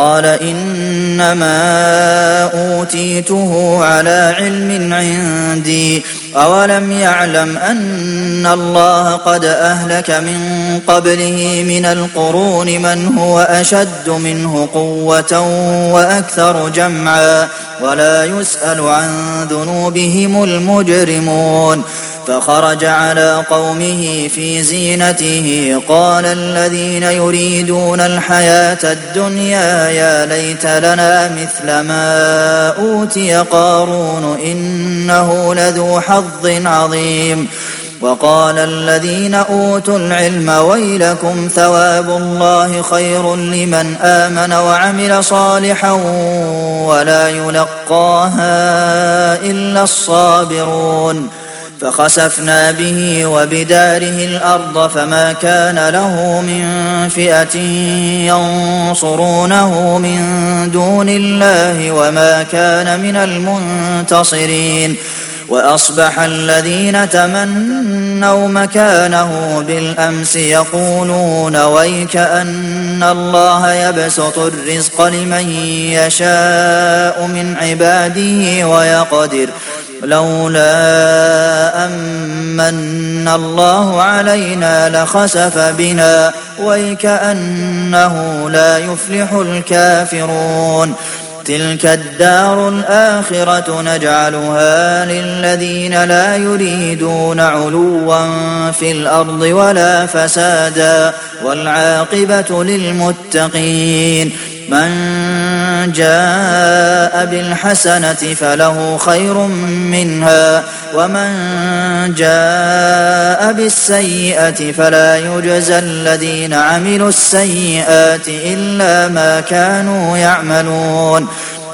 قال إنما أوتيته على علم عندي أولم يعلم أن الله قد أهلك من قبله من القرون من هو أشد منه قوة وأكثر جمعا ولا يسأل عن ذنوبهم المجرمون فخرج على قومه في زينته قال الذين يريدون الحياة الدنيا يا ليت لنا مثل ما أوتي قارون إنه لذو حظ عظيم وقال الذين أوتوا العلم ويلكم ثواب الله خير لمن آمن وعمل صالحا ولا يلقاها إلا الصابرون فخسفنا به وبداره الأرض فما كان له من فئة ينصرونه من دون الله وما كان من المنتصرين وأصبح الذين تمنوا مكانه بالأمس يقولون ويك أن الله يبسط الرزق لمن يشاء من عباده ويقدر لولا أمن الله علينا لخسف بنا ويكأنه لا يفلح الكافرون تلك الدار الآخرة نجعلها للذين لا يريدون علوا في الأرض ولا فسادا والعاقبة للمتقين من جاء بالحسنة فله خير منها ومن جاء بالسيئة فلا يجزى الذين عملوا السيئات إلا ما كانوا يعملون